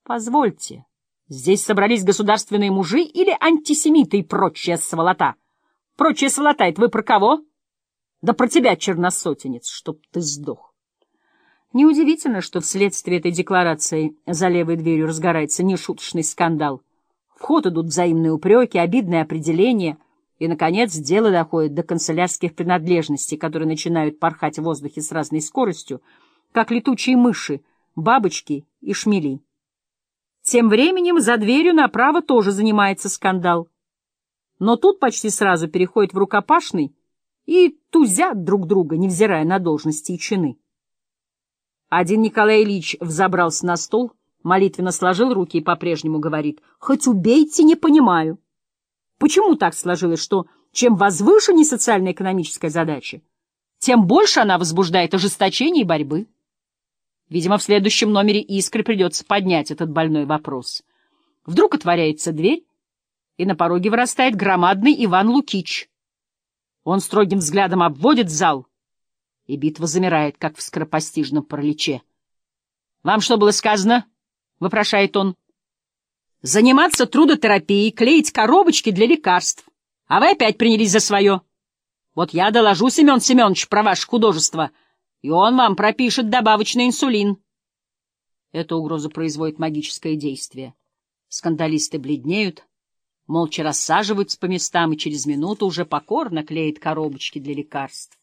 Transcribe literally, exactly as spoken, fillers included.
Позвольте, здесь собрались государственные мужи или антисемиты и прочая сволота? Прочая сволота — это вы про кого? Да про тебя, черносотенец, чтоб ты сдох. Неудивительно, что вследствие этой декларации за левой дверью разгорается нешуточный скандал. В ход идут взаимные упреки, обидные определения, и, наконец, дело доходит до канцелярских принадлежностей, которые начинают порхать в воздухе с разной скоростью, как летучие мыши, бабочки и шмели. Тем временем за дверью направо тоже занимается скандал. Но тут почти сразу переходит в рукопашный и тузят друг друга, невзирая на должности и чины. Один Николай Ильич взобрался на стол, молитвенно сложил руки и по-прежнему говорит: «Хоть убейте, не понимаю. Почему так сложилось, что чем возвышеннее социально-экономическая задача, тем больше она возбуждает ожесточение и борьбы?» Видимо, в следующем номере «Искры» придется поднять этот больной вопрос. Вдруг отворяется дверь, и на пороге вырастает громадный Иван Лукич. Он строгим взглядом обводит зал, и битва замирает, как в скоропостижном параличе. «Вам что было сказано?» — вопрошает он. «Заниматься трудотерапией, клеить коробочки для лекарств. А вы опять принялись за свое. Вот я доложу Семен Семенович про ваше художество, и он вам пропишет добавочный инсулин». Эта угроза производит магическое действие. Скандалисты бледнеют, молча рассаживаются по местам, и через минуту уже покорно клеят коробочки для лекарств.